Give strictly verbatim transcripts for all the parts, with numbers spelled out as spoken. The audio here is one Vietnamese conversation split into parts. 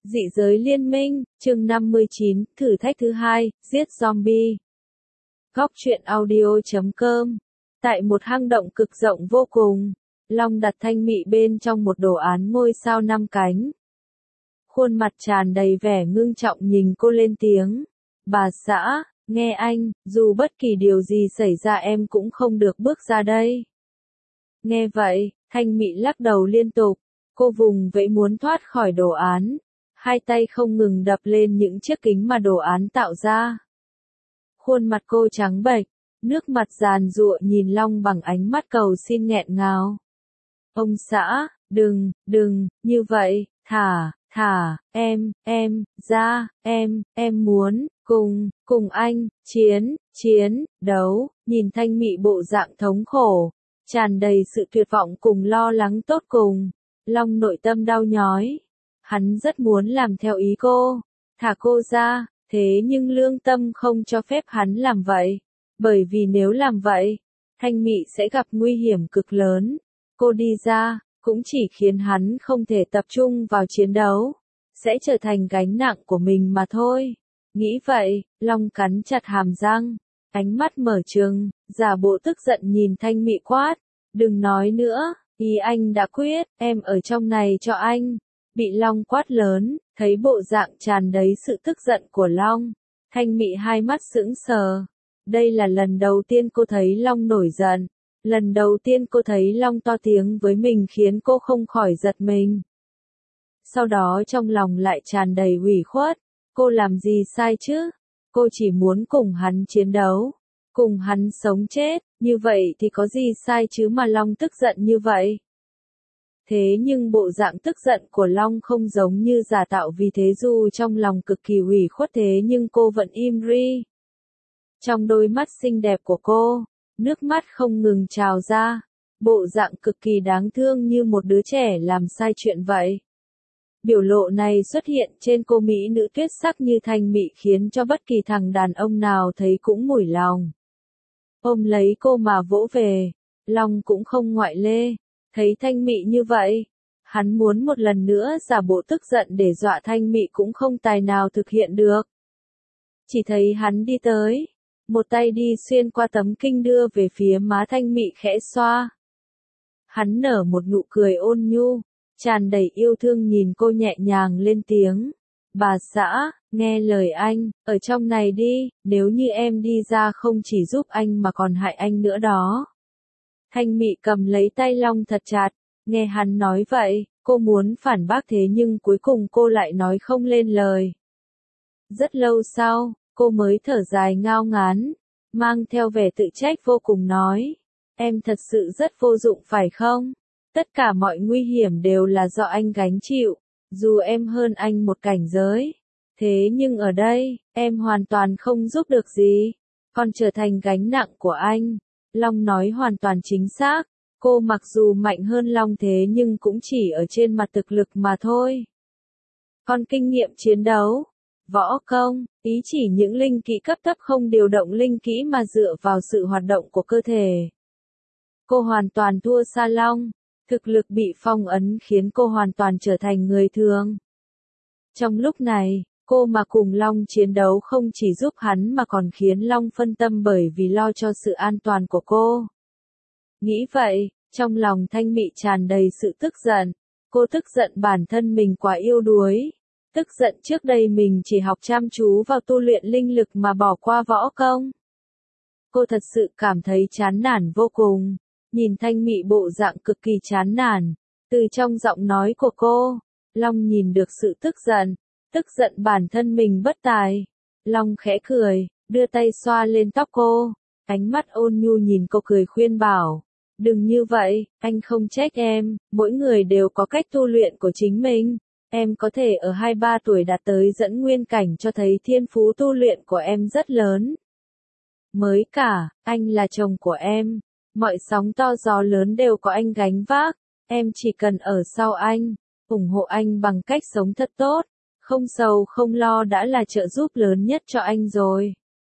Dị giới liên minh, chương năm mươi chín, thử thách thứ hai, giết zombie. Góc truyện audio chấm com. Tại một hang động cực rộng vô cùng, Long đặt Thanh Mị bên trong một đồ án ngôi sao năm cánh. Khuôn mặt tràn đầy vẻ ngưng trọng nhìn cô lên tiếng. Bà xã, nghe anh, dù bất kỳ điều gì xảy ra em cũng không được bước ra đây. Nghe vậy, Thanh Mị lắc đầu liên tục, cô vùng vẫy muốn thoát khỏi đồ án. Hai tay không ngừng đập lên những chiếc kính mà đồ án tạo ra. Khuôn mặt cô trắng bệch, nước mặt giàn giụa nhìn Long bằng ánh mắt cầu xin nghẹn ngào. Ông xã, đừng, đừng, như vậy, thả, thả, em, em, ra, em, em muốn, cùng, cùng anh, chiến, chiến, đấu, nhìn Thanh Mị bộ dạng thống khổ, tràn đầy sự tuyệt vọng cùng lo lắng tột cùng, Long nội tâm đau nhói. Hắn rất muốn làm theo ý cô, thả cô ra, thế nhưng lương tâm không cho phép hắn làm vậy. Bởi vì nếu làm vậy, Thanh Mị sẽ gặp nguy hiểm cực lớn. Cô đi ra, cũng chỉ khiến hắn không thể tập trung vào chiến đấu, sẽ trở thành gánh nặng của mình mà thôi. Nghĩ vậy, Long cắn chặt hàm răng, ánh mắt mở trừng, giả bộ tức giận nhìn Thanh Mị quát. Đừng nói nữa, ý anh đã quyết, em ở trong này cho anh. Bị Long quát lớn, thấy bộ dạng tràn đầy sự tức giận của Long, Thanh Mị hai mắt sững sờ. Đây là lần đầu tiên cô thấy Long nổi giận, lần đầu tiên cô thấy Long to tiếng với mình khiến cô không khỏi giật mình. Sau đó trong lòng lại tràn đầy ủy khuất, cô làm gì sai chứ? Cô chỉ muốn cùng hắn chiến đấu, cùng hắn sống chết, như vậy thì có gì sai chứ mà Long tức giận như vậy? Thế nhưng bộ dạng tức giận của Long không giống như giả tạo, vì thế dù trong lòng cực kỳ ủy khuất thế nhưng cô vẫn im ri. Trong đôi mắt xinh đẹp của cô, nước mắt không ngừng trào ra, bộ dạng cực kỳ đáng thương như một đứa trẻ làm sai chuyện vậy. Biểu lộ này xuất hiện trên cô mỹ nữ tuyệt sắc như Thanh Mị khiến cho bất kỳ thằng đàn ông nào thấy cũng mủi lòng. Ôm lấy cô mà vỗ về, Long cũng không ngoại lê. Thấy Thanh Mị như vậy, hắn muốn một lần nữa giả bộ tức giận để dọa Thanh Mị cũng không tài nào thực hiện được. Chỉ thấy hắn đi tới, một tay đi xuyên qua tấm kinh đưa về phía má Thanh Mị khẽ xoa. Hắn nở một nụ cười ôn nhu, tràn đầy yêu thương nhìn cô nhẹ nhàng lên tiếng. Bà xã, nghe lời anh, ở trong này đi, nếu như em đi ra không chỉ giúp anh mà còn hại anh nữa đó. Thanh Mị cầm lấy tay Long thật chặt, nghe hắn nói vậy, cô muốn phản bác thế nhưng cuối cùng cô lại nói không lên lời. Rất lâu sau, cô mới thở dài ngao ngán, mang theo vẻ tự trách vô cùng nói, em thật sự rất vô dụng phải không? Tất cả mọi nguy hiểm đều là do anh gánh chịu, dù em hơn anh một cảnh giới. Thế nhưng ở đây, em hoàn toàn không giúp được gì, còn trở thành gánh nặng của anh. Long nói hoàn toàn chính xác, cô mặc dù mạnh hơn Long thế nhưng cũng chỉ ở trên mặt thực lực mà thôi. Còn kinh nghiệm chiến đấu, võ công, ý chỉ những linh kỹ cấp thấp không điều động linh kỹ mà dựa vào sự hoạt động của cơ thể. Cô hoàn toàn thua xa Long, thực lực bị phong ấn khiến cô hoàn toàn trở thành người thường. Trong lúc này, cô mà cùng Long chiến đấu không chỉ giúp hắn mà còn khiến Long phân tâm bởi vì lo cho sự an toàn của cô. Nghĩ vậy, trong lòng Thanh Mị tràn đầy sự tức giận. Cô tức giận bản thân mình quá yếu đuối. Tức giận trước đây mình chỉ học chăm chú vào tu luyện linh lực mà bỏ qua võ công. Cô thật sự cảm thấy chán nản vô cùng. Nhìn Thanh Mị bộ dạng cực kỳ chán nản. Từ trong giọng nói của cô, Long nhìn được sự tức giận. Tức giận bản thân mình bất tài. Long khẽ cười, đưa tay xoa lên tóc cô. Ánh mắt ôn nhu nhìn cô cười khuyên bảo. Đừng như vậy, anh không trách em, mỗi người đều có cách tu luyện của chính mình. Em có thể ở hai ba tuổi đạt tới dẫn nguyên cảnh cho thấy thiên phú tu luyện của em rất lớn. Mới cả, anh là chồng của em. Mọi sóng to gió lớn đều có anh gánh vác. Em chỉ cần ở sau anh, ủng hộ anh bằng cách sống thật tốt. Không sầu không lo đã là trợ giúp lớn nhất cho anh rồi.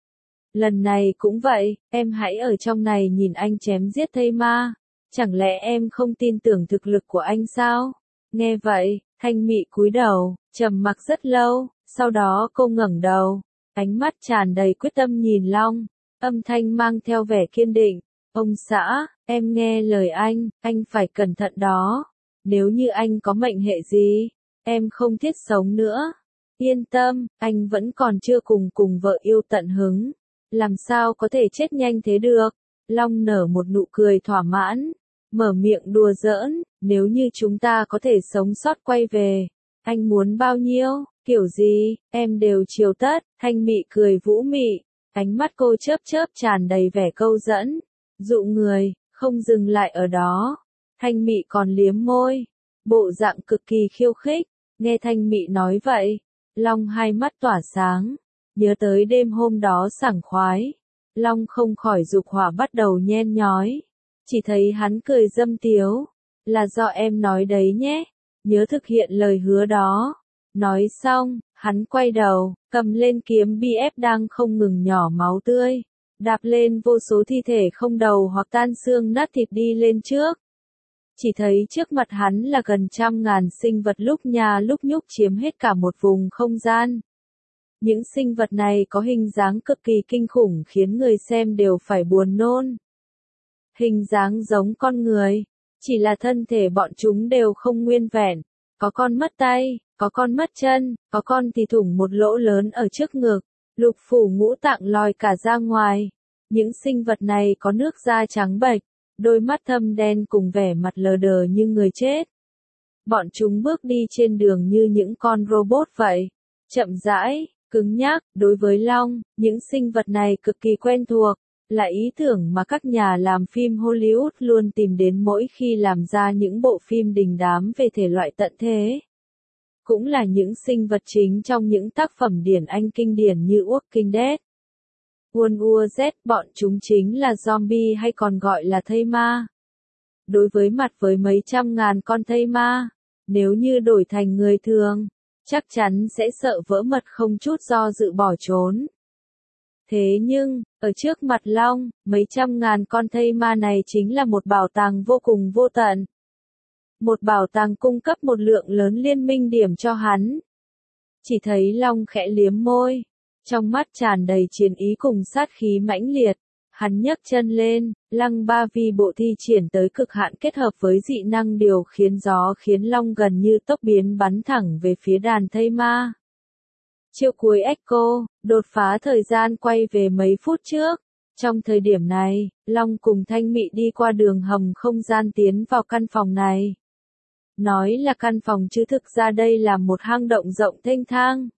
Lần này cũng vậy, em hãy ở trong này nhìn anh chém giết thây ma. Chẳng lẽ em không tin tưởng thực lực của anh sao? Nghe vậy, Thanh Mị cúi đầu, trầm mặc rất lâu, sau đó cô ngẩng đầu, ánh mắt tràn đầy quyết tâm nhìn Long, âm thanh mang theo vẻ kiên định. Ông xã, em nghe lời anh, anh phải cẩn thận đó. Nếu như anh có mệnh hệ gì, em không thiết sống nữa. Yên tâm, anh vẫn còn chưa cùng cùng vợ yêu tận hứng. Làm sao có thể chết nhanh thế được? Long nở một nụ cười thỏa mãn, mở miệng đùa giỡn, nếu như chúng ta có thể sống sót quay về, anh muốn bao nhiêu, kiểu gì, em đều chiều tất. Thanh Mị cười vũ mị, ánh mắt cô chớp chớp tràn đầy vẻ câu dẫn, dụ người, không dừng lại ở đó. Thanh Mị còn liếm môi, bộ dạng cực kỳ khiêu khích. Nghe Thanh Mị nói vậy, Long hai mắt tỏa sáng, nhớ tới đêm hôm đó sảng khoái. Long không khỏi dục hỏa bắt đầu nhen nhói, chỉ thấy hắn cười dâm tiếu, là do em nói đấy nhé, nhớ thực hiện lời hứa đó. Nói xong, hắn quay đầu, cầm lên kiếm bi ép đang không ngừng nhỏ máu tươi, đạp lên vô số thi thể không đầu hoặc tan xương nát thịt đi lên trước. Chỉ thấy trước mặt hắn là gần trăm ngàn sinh vật lúc nhà lúc nhúc chiếm hết cả một vùng không gian. Những sinh vật này có hình dáng cực kỳ kinh khủng khiến người xem đều phải buồn nôn. Hình dáng giống con người, chỉ là thân thể bọn chúng đều không nguyên vẹn, có con mất tay, có con mất chân, có con thì thủng một lỗ lớn ở trước ngực, lục phủ ngũ tạng lòi cả ra ngoài. Những sinh vật này có nước da trắng bệch, đôi mắt thâm đen cùng vẻ mặt lờ đờ như người chết. Bọn chúng bước đi trên đường như những con robot vậy, chậm rãi, cứng nhắc. Đối với Long, những sinh vật này cực kỳ quen thuộc, là ý tưởng mà các nhà làm phim Hollywood luôn tìm đến mỗi khi làm ra những bộ phim đình đám về thể loại tận thế. Cũng là những sinh vật chính trong những tác phẩm điển Anh kinh điển như Walking Dead. World War Z, bọn chúng chính là zombie hay còn gọi là thây ma. Đối với mặt với mấy trăm ngàn con thây ma, nếu như đổi thành người thường, chắc chắn sẽ sợ vỡ mật không chút do dự bỏ trốn. Thế nhưng, ở trước mặt Long, mấy trăm ngàn con thây ma này chính là một bảo tàng vô cùng vô tận. Một bảo tàng cung cấp một lượng lớn liên minh điểm cho hắn. Chỉ thấy Long khẽ liếm môi, trong mắt tràn đầy chiến ý cùng sát khí mãnh liệt. Hắn nhấc chân lên, lăng ba vi bộ thi triển tới cực hạn kết hợp với dị năng điều khiến gió khiến Long gần như tốc biến bắn thẳng về phía đàn thây ma. Chiêu cuối Echo, đột phá thời gian quay về mấy phút trước. Trong thời điểm này, Long cùng Thanh Mị đi qua đường hầm không gian tiến vào căn phòng này. Nói là căn phòng chứ thực ra đây là một hang động rộng thênh thang.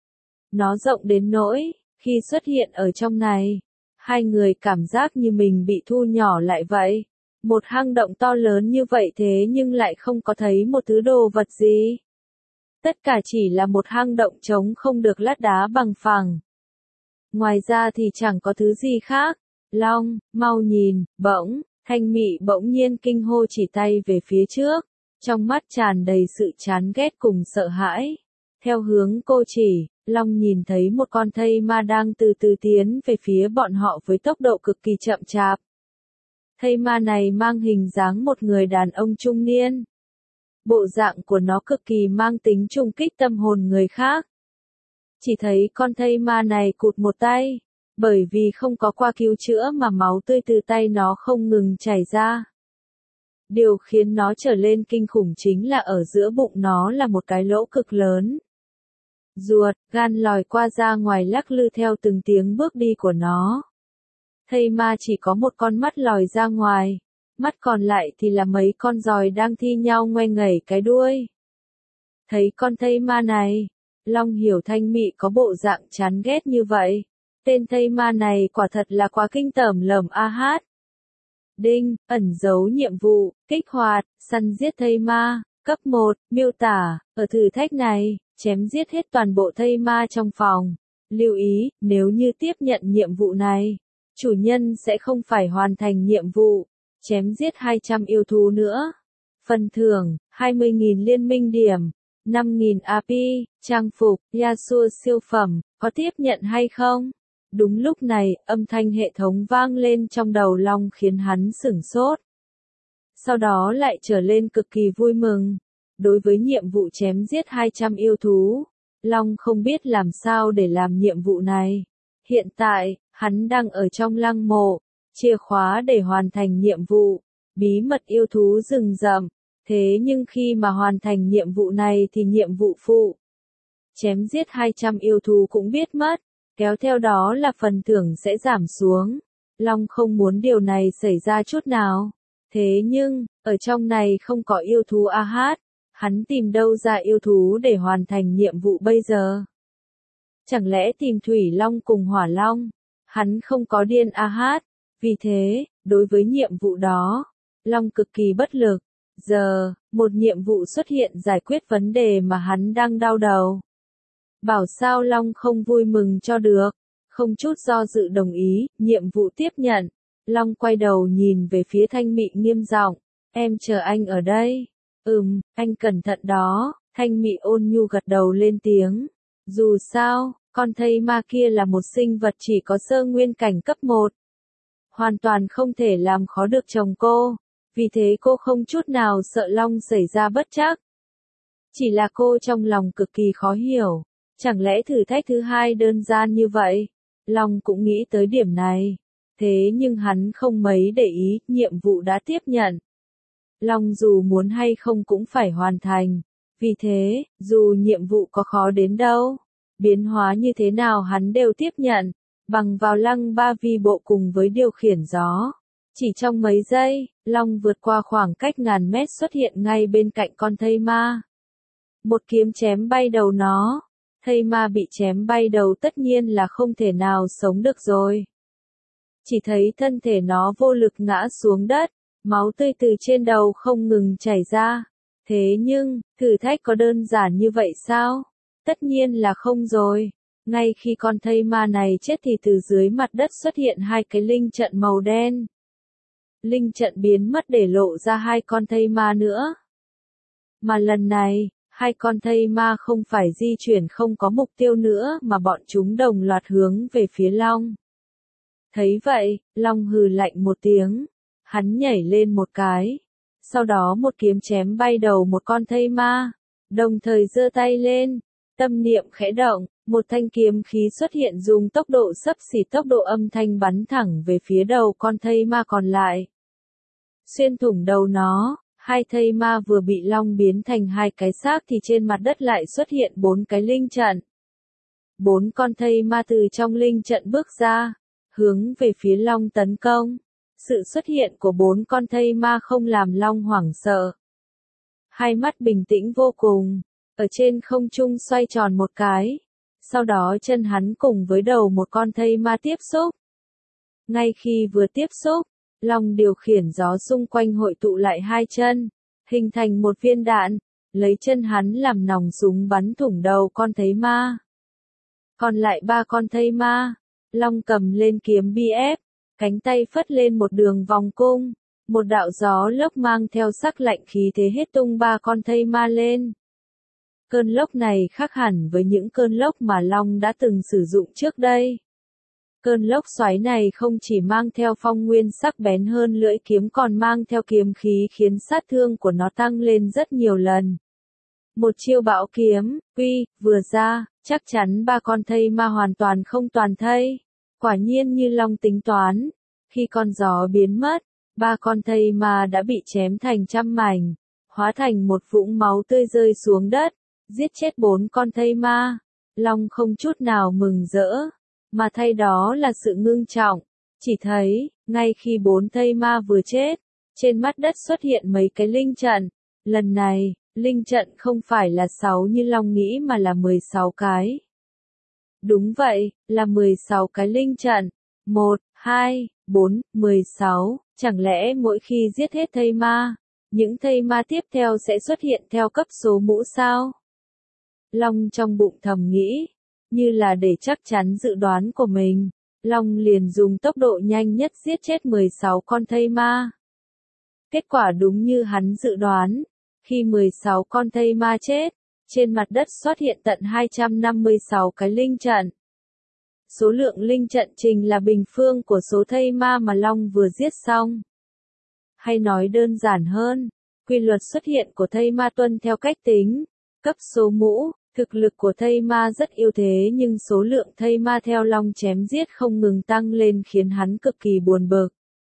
Nó rộng đến nỗi, khi xuất hiện ở trong này, hai người cảm giác như mình bị thu nhỏ lại vậy. Một hang động to lớn như vậy thế nhưng lại không có thấy một thứ đồ vật gì. Tất cả chỉ là một hang động trống không được lát đá bằng phẳng. Ngoài ra thì chẳng có thứ gì khác. Long, mau nhìn, bỗng, Thanh Mị bỗng nhiên kinh hô chỉ tay về phía trước, trong mắt tràn đầy sự chán ghét cùng sợ hãi. Theo hướng cô chỉ, Long nhìn thấy một con thây ma đang từ từ tiến về phía bọn họ với tốc độ cực kỳ chậm chạp. Thây ma này mang hình dáng một người đàn ông trung niên. Bộ dạng của nó cực kỳ mang tính trùng kích tâm hồn người khác. Chỉ thấy con thây ma này cụt một tay, bởi vì không có qua cứu chữa mà máu tươi từ tay nó không ngừng chảy ra. Điều khiến nó trở lên kinh khủng chính là ở giữa bụng nó là một cái lỗ cực lớn. Ruột, gan lòi qua ra ngoài lắc lư theo từng tiếng bước đi của nó. Thây ma chỉ có một con mắt lòi ra ngoài, mắt còn lại thì là mấy con giòi đang thi nhau ngoe nghẩy cái đuôi. Thấy con thây ma này, Long hiểu Thanh Mị có bộ dạng chán ghét như vậy. Tên thây ma này quả thật là quá kinh tởm lởm a hát. Đinh, ẩn giấu nhiệm vụ, kích hoạt, săn giết thây ma, cấp một, miêu tả, ở thử thách này, chém giết hết toàn bộ thây ma trong phòng. Lưu ý, nếu như tiếp nhận nhiệm vụ này, chủ nhân sẽ không phải hoàn thành nhiệm vụ, chém giết hai trăm yêu thú nữa. Phần thưởng, hai mươi nghìn liên minh điểm, năm nghìn a pê, trang phục, Yasuo siêu phẩm, có tiếp nhận hay không? Đúng lúc này, âm thanh hệ thống vang lên trong đầu Long khiến hắn sửng sốt. Sau đó lại trở lên cực kỳ vui mừng. đối với nhiệm vụ chém giết hai trăm yêu thú, Long không biết làm sao để làm nhiệm vụ này. Hiện tại, hắn đang ở trong lăng mộ, chìa khóa để hoàn thành nhiệm vụ, bí mật yêu thú rừng rậm. Thế nhưng khi mà hoàn thành nhiệm vụ này thì nhiệm vụ phụ, chém giết hai trăm yêu thú cũng biết mất, kéo theo đó là phần thưởng sẽ giảm xuống. Long không muốn điều này xảy ra chút nào. Thế nhưng, ở trong này không có yêu thú a hát, hắn tìm đâu ra yêu thú để hoàn thành nhiệm vụ bây giờ? Chẳng lẽ tìm Thủy Long cùng Hỏa Long? Hắn không có điên a hát, vì thế, đối với nhiệm vụ đó, Long cực kỳ bất lực. Giờ, một nhiệm vụ xuất hiện giải quyết vấn đề mà hắn đang đau đầu. Bảo sao Long không vui mừng cho được, không chút do dự đồng ý, nhiệm vụ tiếp nhận. Long quay đầu nhìn về phía Thanh Mị nghiêm giọng, em chờ anh ở đây. Ừm, anh cẩn thận đó, Thanh Mị ôn nhu gật đầu lên tiếng. Dù sao, con thây ma kia là một sinh vật chỉ có sơ nguyên cảnh cấp một. Hoàn toàn không thể làm khó được chồng cô, vì thế cô không chút nào sợ Long xảy ra bất trắc. Chỉ là cô trong lòng cực kỳ khó hiểu, chẳng lẽ thử thách thứ hai đơn giản như vậy? Long cũng nghĩ tới điểm này, thế nhưng hắn không mấy để ý, nhiệm vụ đã tiếp nhận. Long dù muốn hay không cũng phải hoàn thành, vì thế, dù nhiệm vụ có khó đến đâu, biến hóa như thế nào hắn đều tiếp nhận, bằng vào lăng ba vi bộ cùng với điều khiển gió. Chỉ trong mấy giây, Long vượt qua khoảng cách ngàn mét xuất hiện ngay bên cạnh con thây ma. Một kiếm chém bay đầu nó. Thây ma bị chém bay đầu tất nhiên là không thể nào sống được rồi. Chỉ thấy thân thể nó vô lực ngã xuống đất, máu tươi từ trên đầu không ngừng chảy ra. Thế nhưng, thử thách có đơn giản như vậy sao? Tất nhiên là không rồi. Ngay khi con thây ma này chết thì từ dưới mặt đất xuất hiện hai cái linh trận màu đen. Linh trận biến mất để lộ ra hai con thây ma nữa. Mà lần này, hai con thây ma không phải di chuyển không có mục tiêu nữa mà bọn chúng đồng loạt hướng về phía Long. Thấy vậy, Long hừ lạnh một tiếng. Hắn nhảy lên một cái. Sau đó một kiếm chém bay đầu một con thây ma. Đồng thời giơ tay lên. Tâm niệm khẽ động, một thanh kiếm khí xuất hiện dùng tốc độ xấp xỉ tốc độ âm thanh bắn thẳng về phía đầu con thây ma còn lại. Xuyên thủng đầu nó. Hai thây ma vừa bị Long biến thành hai cái xác thì trên mặt đất lại xuất hiện bốn cái linh trận. Bốn con thây ma từ trong linh trận bước ra, hướng về phía Long tấn công. Sự xuất hiện của bốn con thây ma không làm Long hoảng sợ. Hai mắt bình tĩnh vô cùng, ở trên không trung xoay tròn một cái. Sau đó chân hắn cùng với đầu một con thây ma tiếp xúc. Ngay khi vừa tiếp xúc, Long điều khiển gió xung quanh hội tụ lại hai chân, hình thành một viên đạn, lấy chân hắn làm nòng súng bắn thủng đầu con thây ma. Còn lại ba con thây ma, Long cầm lên kiếm bi ép, cánh tay phất lên một đường vòng cung, một đạo gió lốc mang theo sắc lạnh khí thế hết tung ba con thây ma lên. Cơn lốc này khác hẳn với những cơn lốc mà Long đã từng sử dụng trước đây. Cơn lốc xoáy này không chỉ mang theo phong nguyên sắc bén hơn lưỡi kiếm còn mang theo kiếm khí khiến sát thương của nó tăng lên rất nhiều lần. Một chiêu bão kiếm, quy, vừa ra, chắc chắn ba con thây ma hoàn toàn không toàn thây. Quả nhiên như Long tính toán, khi con gió biến mất, ba con thây ma đã bị chém thành trăm mảnh, hóa thành một vũng máu tươi rơi xuống đất, giết chết bốn con thây ma. Long không chút nào mừng rỡ, mà thay đó là sự ngưng trọng. Chỉ thấy, ngay khi bốn thây ma vừa chết, trên mặt đất xuất hiện mấy cái linh trận. Lần này, linh trận không phải là sáu như Long nghĩ mà là mười sáu cái. Đúng vậy, là mười sáu cái linh trận. một, hai, bốn, mười sáu. Chẳng lẽ mỗi khi giết hết thây ma, những thây ma tiếp theo sẽ xuất hiện theo cấp số mũ sao? Long trong bụng thầm nghĩ. Như là để chắc chắn dự đoán của mình, Long liền dùng tốc độ nhanh nhất giết chết mười sáu con thây ma. Kết quả đúng như hắn dự đoán, khi mười sáu con thây ma chết, trên mặt đất xuất hiện tận hai trăm năm mươi sáu cái linh trận. Số lượng linh trận trình là bình phương của số thây ma mà Long vừa giết xong. Hay nói đơn giản hơn, Quy luật xuất hiện của thây ma tuân theo cách tính, cấp số mũ, thực lực của thây ma rất yếu thế nhưng số lượng thây ma theo Long chém giết không ngừng tăng lên khiến hắn cực kỳ buồn bực.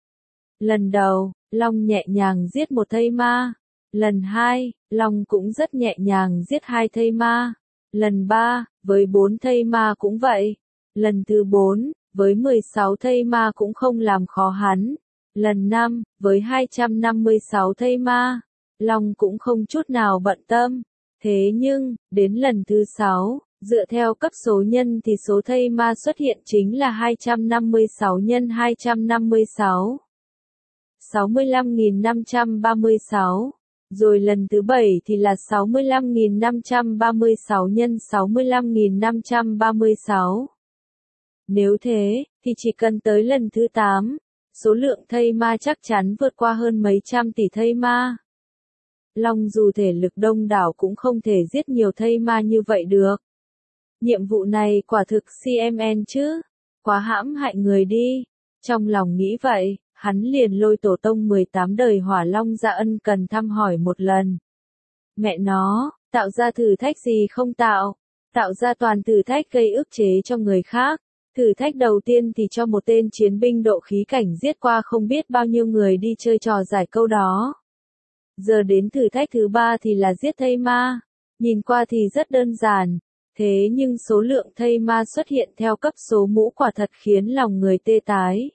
Lần đầu, Long nhẹ nhàng giết một thây ma. Lần hai, Long cũng rất nhẹ nhàng giết hai thây ma. Lần ba, với bốn thây ma cũng vậy. Lần thứ bốn, với mười sáu thây ma cũng không làm khó hắn. Lần năm, với hai trăm năm mươi sáu thây ma, Long cũng không chút nào bận tâm. Thế nhưng, đến lần thứ sáu, dựa theo cấp số nhân thì số thây ma xuất hiện chính là hai trăm năm mươi sáu nhân hai trăm năm mươi sáu. sáu mươi lăm nghìn năm trăm ba mươi sáu. Rồi lần thứ bảy thì là sáu mươi lăm nghìn năm trăm ba mươi sáu nhân sáu mươi lăm nghìn năm trăm ba mươi sáu. Nếu thế, thì chỉ cần tới lần thứ tám, số lượng thây ma chắc chắn vượt qua hơn mấy trăm tỷ thây ma. Long dù thể lực đông đảo cũng không thể giết nhiều thây ma như vậy được. Nhiệm vụ này quả thực xê em en chứ, quá hãm hại người đi. Trong lòng nghĩ vậy, hắn liền lôi tổ tông mười tám đời Hỏa Long ra ân cần thăm hỏi một lần. Mẹ nó, tạo ra thử thách gì không tạo, tạo ra toàn thử thách gây ức chế cho người khác. Thử thách đầu tiên thì cho một tên chiến binh độ khí cảnh giết qua không biết bao nhiêu người đi chơi trò giải câu đó. Giờ đến thử thách thứ ba thì là giết thây ma. Nhìn qua thì rất đơn giản, thế nhưng số lượng thây ma xuất hiện theo cấp số mũ quả thật khiến lòng người tê tái.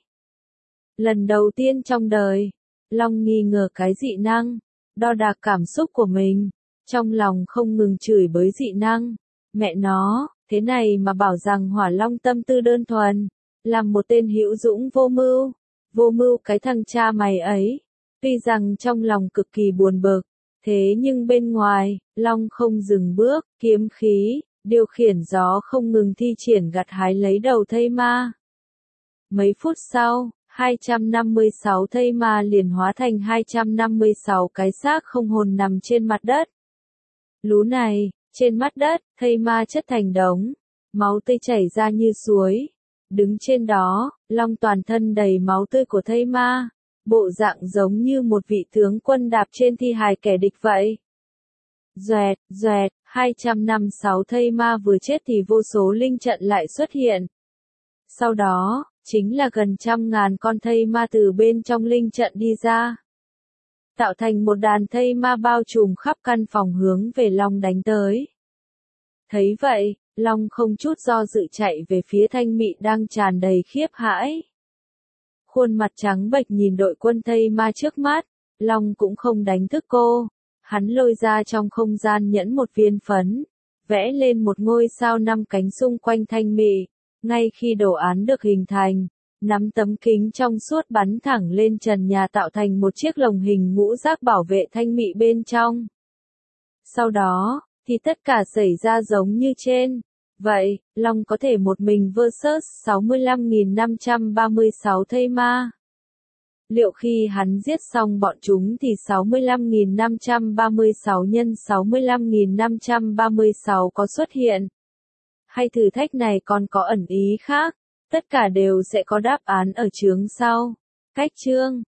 Lần đầu tiên trong đời, Long nghi ngờ cái dị năng, đo đạc cảm xúc của mình, trong lòng không ngừng chửi bới dị năng. Mẹ nó, thế này mà bảo rằng Hỏa Long tâm tư đơn thuần, làm một tên hữu dũng vô mưu, vô mưu cái thằng cha mày ấy. Tuy rằng trong lòng cực kỳ buồn bực, thế nhưng bên ngoài, Long không dừng bước, kiếm khí, điều khiển gió không ngừng thi triển gặt hái lấy đầu thây ma. Mấy phút sau, hai trăm năm mươi sáu thây ma liền hóa thành hai trăm năm mươi sáu cái xác không hồn nằm trên mặt đất. Lú này, trên mặt đất, thây ma chất thành đống, máu tươi chảy ra như suối. Đứng trên đó, Long toàn thân đầy máu tươi của thây ma, bộ dạng giống như một vị tướng quân đạp trên thi hài kẻ địch vậy. Doẹt, doẹt, hai trăm năm mươi sáu thây ma vừa chết thì vô số linh trận lại xuất hiện. Sau đó, chính là gần trăm ngàn con thây ma từ bên trong linh trận đi ra. Tạo thành một đàn thây ma bao trùm khắp căn phòng hướng về Long đánh tới. Thấy vậy, Long không chút do dự chạy về phía Thanh Mị đang tràn đầy khiếp hãi. Khuôn mặt trắng bệch nhìn đội quân thây ma trước mắt, Long cũng không đánh thức cô. Hắn lôi ra trong không gian nhẫn một viên phấn, vẽ lên một ngôi sao năm cánh xung quanh Thanh Mị. Ngay khi đồ án được hình thành, nắm tấm kính trong suốt bắn thẳng lên trần nhà tạo thành một chiếc lồng hình ngũ giác bảo vệ Thanh Mị bên trong. Sau đó, thì tất cả xảy ra giống như trên. Vậy, Long có thể một mình versus sáu mươi lăm nghìn năm trăm ba mươi sáu thây ma. Liệu khi hắn giết xong bọn chúng thì sáu mươi lăm nghìn năm trăm ba mươi sáu nhân sáu mươi lăm nghìn năm trăm ba mươi sáu có xuất hiện? Hay thử thách này còn có ẩn ý khác? Tất cả đều sẽ có đáp án ở chương sau. Cách chương